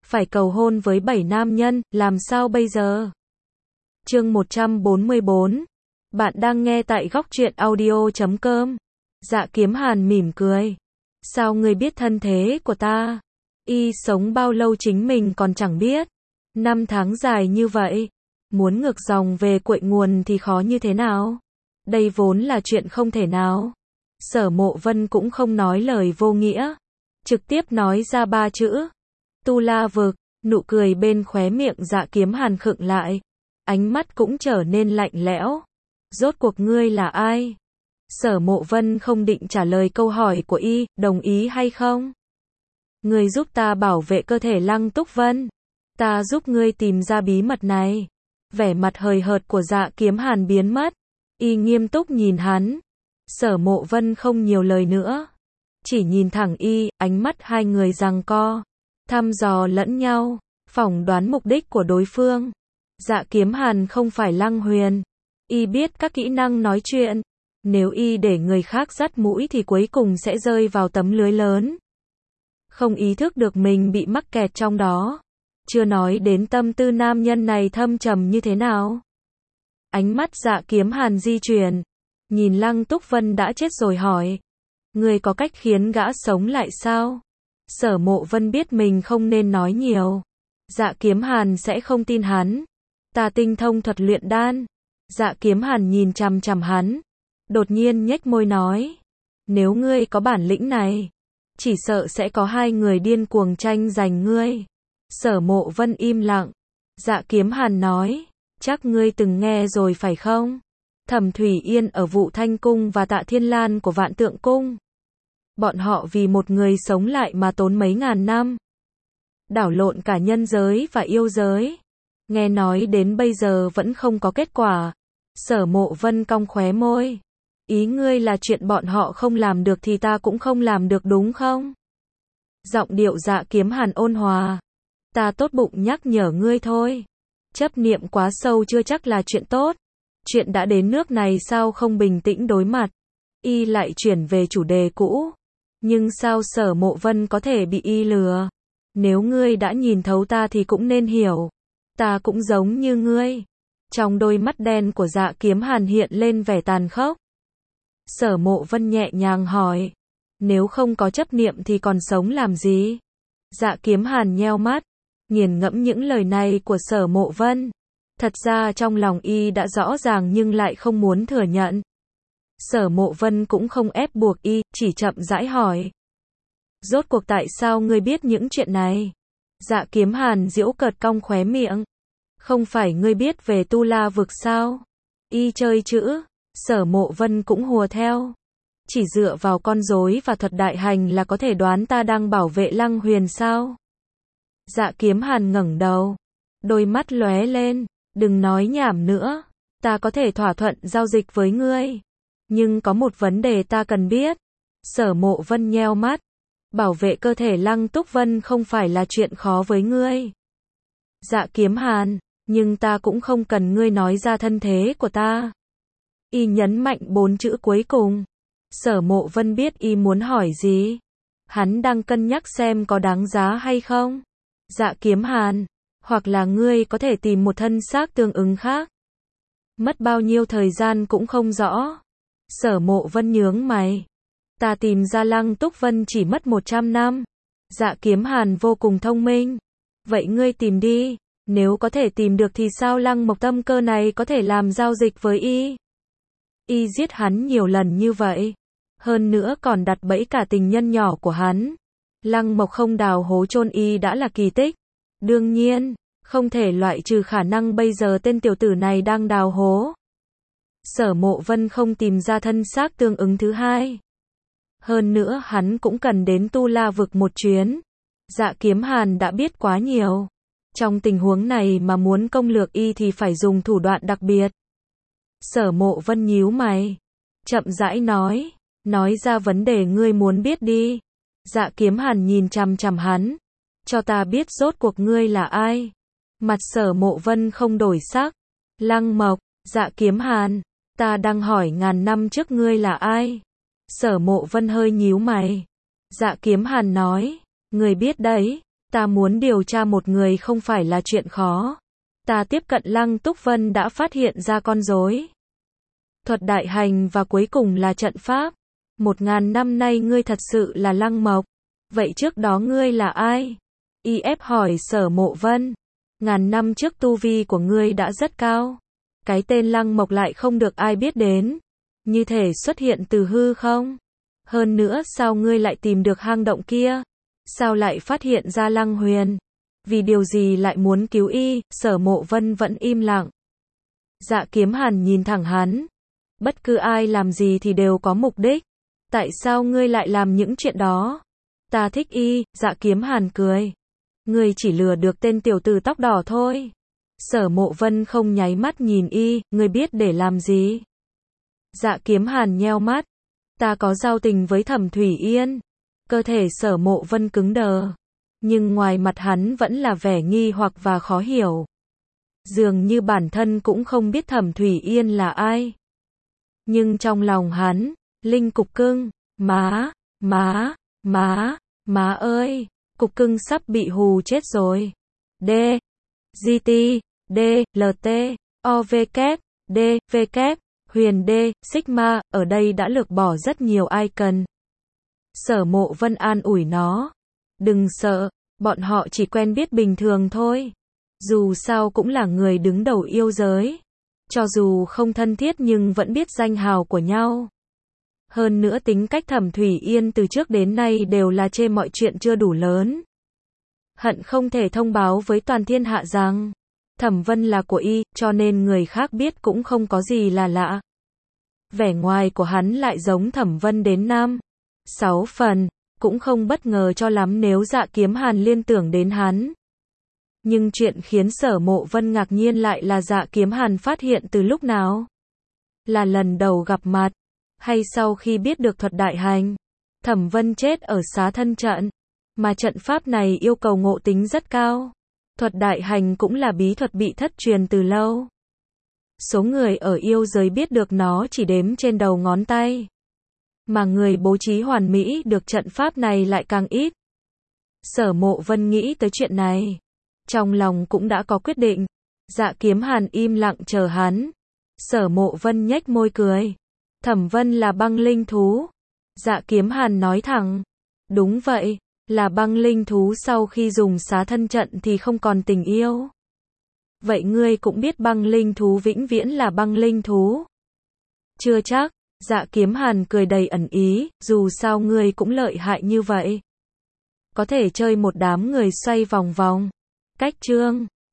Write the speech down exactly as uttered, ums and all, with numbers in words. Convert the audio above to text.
phải cầu hôn với bảy nam nhân, làm sao bây giờ? Chương một trăm bốn mươi bốn. Bạn đang nghe tại góc truyện audio chấm com. Dạ Kiếm Hàn mỉm cười. Sao ngươi biết thân thế của ta? Y sống bao lâu chính mình còn chẳng biết. Năm tháng dài như vậy, muốn ngược dòng về cội nguồn thì khó như thế nào? Đây vốn là chuyện không thể nào. Sở Mộ Vân cũng không nói lời vô nghĩa, trực tiếp nói ra ba chữ. Tu La Vực. Nụ cười bên khóe miệng Dạ Kiếm Hàn khựng lại, ánh mắt cũng trở nên lạnh lẽo. Rốt cuộc ngươi là ai? Sở Mộ Vân không định trả lời câu hỏi của y, đồng ý hay không? Ngươi giúp ta bảo vệ cơ thể Lăng Túc Vân. Ta giúp ngươi tìm ra bí mật này. Vẻ mặt hời hợt của Dạ Kiếm Hàn biến mất. Y nghiêm túc nhìn hắn. Sở Mộ Vân không nhiều lời nữa, chỉ nhìn thẳng y, ánh mắt hai người giằng co, thăm dò lẫn nhau, phỏng đoán mục đích của đối phương. Dạ Kiếm Hàn không phải Lăng Huyền, y biết các kỹ năng nói chuyện. Nếu y để người khác dắt mũi thì cuối cùng sẽ rơi vào tấm lưới lớn, không ý thức được mình bị mắc kẹt trong đó. Chưa nói đến tâm tư nam nhân này thâm trầm như thế nào. Ánh mắt Dạ Kiếm Hàn di chuyển, nhìn Lăng Túc Vân đã chết rồi hỏi. Ngươi có cách khiến gã sống lại sao? Sở Mộ Vân biết mình không nên nói nhiều. Dạ Kiếm Hàn sẽ không tin hắn. Ta tinh thông thuật luyện đan. Dạ Kiếm Hàn nhìn chằm chằm hắn, đột nhiên nhếch môi nói. Nếu ngươi có bản lĩnh này, chỉ sợ sẽ có hai người điên cuồng tranh giành ngươi. Sở Mộ Vân im lặng. Dạ Kiếm Hàn nói. Chắc ngươi từng nghe rồi phải không? Thẩm Thủy Yên ở Vũ Thanh Cung và Tạ Thiên Lan của Vạn Tượng Cung. Bọn họ vì một người sống lại mà tốn mấy ngàn năm, đảo lộn cả nhân giới và yêu giới. Nghe nói đến bây giờ vẫn không có kết quả. Sở Mộ Vân cong khóe môi. Ý ngươi là chuyện bọn họ không làm được thì ta cũng không làm được đúng không? Giọng điệu Dạ Kiếm Hàn ôn hòa. Ta tốt bụng nhắc nhở ngươi thôi. Chấp niệm quá sâu chưa chắc là chuyện tốt. Chuyện đã đến nước này sao không bình tĩnh đối mặt? Y lại chuyển về chủ đề cũ. Nhưng sao Sở Mộ Vân có thể bị y lừa? Nếu ngươi đã nhìn thấu ta thì cũng nên hiểu, ta cũng giống như ngươi. Trong đôi mắt đen của Dạ Kiếm Hàn hiện lên vẻ tàn khốc. Sở Mộ Vân nhẹ nhàng hỏi. Nếu không có chấp niệm thì còn sống làm gì? Dạ Kiếm Hàn nheo mắt, nghiền ngẫm những lời này của Sở Mộ Vân. Thật ra trong lòng y đã rõ ràng nhưng lại không muốn thừa nhận. Sở Mộ Vân cũng không ép buộc y, chỉ chậm rãi hỏi. Rốt cuộc tại sao ngươi biết những chuyện này? Dạ Kiếm Hàn giễu cợt cong khóe miệng. Không phải ngươi biết về Tu La Vực sao? Y chơi chữ. Sở Mộ Vân cũng hùa theo. Chỉ dựa vào con rối và thuật đại hành là có thể đoán ta đang bảo vệ Lăng Huyền sao? Dạ Kiếm Hàn ngẩng đầu, đôi mắt lóe lên. Đừng nói nhảm nữa. Ta có thể thỏa thuận giao dịch với ngươi, nhưng có một vấn đề ta cần biết. Sở Mộ Vân nheo mắt. Bảo vệ cơ thể Lăng Túc Vân không phải là chuyện khó với ngươi. Dạ Kiếm Hàn, nhưng ta cũng không cần ngươi nói ra thân thế của ta. Y nhấn mạnh bốn chữ cuối cùng. Sở Mộ Vân biết y muốn hỏi gì. Hắn đang cân nhắc xem có đáng giá hay không. Dạ Kiếm Hàn, hoặc là ngươi có thể tìm một thân xác tương ứng khác. Mất bao nhiêu thời gian cũng không rõ. Sở Mộ Vân nhướng mày. Ta tìm ra Lăng Túc Vân chỉ mất một trăm năm. Dạ Kiếm Hàn vô cùng thông minh. Vậy ngươi tìm đi. Nếu có thể tìm được thì sao Lăng Mộc tâm cơ này có thể làm giao dịch với y? Y giết hắn nhiều lần như vậy, hơn nữa còn đặt bẫy cả tình nhân nhỏ của hắn. Lăng Mộc không đào hố chôn y đã là kỳ tích. Đương nhiên, không thể loại trừ khả năng bây giờ tên tiểu tử này đang đào hố. Sở Mộ Vân không tìm ra thân xác tương ứng thứ hai. Hơn nữa hắn cũng cần đến Tu La Vực một chuyến. Dạ Kiếm Hàn đã biết quá nhiều. Trong tình huống này mà muốn công lược y thì phải dùng thủ đoạn đặc biệt. Sở Mộ Vân nhíu mày, chậm rãi nói. Nói ra vấn đề ngươi muốn biết đi. Dạ Kiếm Hàn nhìn chằm chằm hắn. Cho ta biết rốt cuộc ngươi là ai. Mặt Sở Mộ Vân không đổi sắc. Lăng Mộc. Dạ Kiếm Hàn, ta đang hỏi ngàn năm trước ngươi là ai? Sở Mộ Vân hơi nhíu mày. Dạ Kiếm Hàn nói, ngươi biết đấy, Ta muốn điều tra một người không phải là chuyện khó. Ta tiếp cận Lăng Túc Vân đã phát hiện ra con rối. Thuật đại hành và cuối cùng là trận pháp. Một ngàn năm nay ngươi thật sự là Lăng Mộc. Vậy trước đó ngươi là ai? i ép hỏi Sở Mộ Vân. Ngàn năm trước tu vi của ngươi đã rất cao. Cái tên Lăng Mộc lại không được ai biết đến. Như thể xuất hiện từ hư không. Hơn nữa sao ngươi lại tìm được hang động kia? Sao lại phát hiện ra Lăng Huyền? Vì điều gì lại muốn cứu y? Sở Mộ Vân vẫn im lặng. Dạ Kiếm Hàn nhìn thẳng hắn. Bất cứ ai làm gì thì đều có mục đích. Tại sao ngươi lại làm những chuyện đó? Ta thích y, Dạ Kiếm Hàn cười. Ngươi chỉ lừa được tên tiểu tử tóc đỏ thôi. Sở Mộ Vân không nháy mắt nhìn y, ngươi biết để làm gì? Dạ Kiếm Hàn nheo mắt. Ta có giao tình với Thẩm Thủy Yên. Cơ thể Sở Mộ Vân cứng đờ. Nhưng ngoài mặt hắn vẫn là vẻ nghi hoặc và khó hiểu. Dường như bản thân cũng không biết Thẩm Thủy Yên là ai. Nhưng trong lòng hắn, Linh Cục Cưng, má, má, má, má ơi, Cục Cưng sắp bị hù chết rồi. D, giê tê, D, lờ tê, o vê kép, D, V kép, Huyền D, Sigma, ở đây đã lược bỏ rất nhiều icon. Sở Mộ Vân an ủi nó. Đừng sợ, bọn họ chỉ quen biết bình thường thôi. Dù sao cũng là người đứng đầu yêu giới. Cho dù không thân thiết nhưng vẫn biết danh hào của nhau. Hơn nữa tính cách Thẩm Thủy Yên từ trước đến nay đều là chê mọi chuyện chưa đủ lớn. Hận không thể thông báo với toàn thiên hạ rằng Thẩm Vân là của y, cho nên người khác biết cũng không có gì là lạ. Vẻ ngoài của hắn lại giống Thẩm Vân đến năm sáu phần, cũng không bất ngờ cho lắm nếu Dạ Kiếm Hàn liên tưởng đến hắn. Nhưng chuyện khiến Sở Mộ Vân ngạc nhiên lại là Dạ Kiếm Hàn phát hiện từ lúc nào? Là lần đầu gặp mặt, hay sau khi biết được thuật đại hành? Thẩm Vân chết ở xá thân trận, mà trận pháp này yêu cầu ngộ tính rất cao. Thuật đại hành cũng là bí thuật bị thất truyền từ lâu. Số người ở yêu giới biết được nó chỉ đếm trên đầu ngón tay. Mà người bố trí hoàn mỹ được trận pháp này lại càng ít. Sở Mộ Vân nghĩ tới chuyện này. Trong lòng cũng đã có quyết định. Dạ Kiếm Hàn im lặng chờ hắn. Sở Mộ Vân nhếch môi cười. Thẩm Vân là băng linh thú. Dạ Kiếm Hàn nói thẳng. Đúng vậy, là băng linh thú sau khi dùng xá thân trận thì không còn tình yêu. Vậy ngươi cũng biết băng linh thú vĩnh viễn là băng linh thú? Chưa chắc, Dạ Kiếm Hàn cười đầy ẩn ý, dù sao ngươi cũng lợi hại như vậy. Có thể chơi một đám người xoay vòng vòng. Cách chương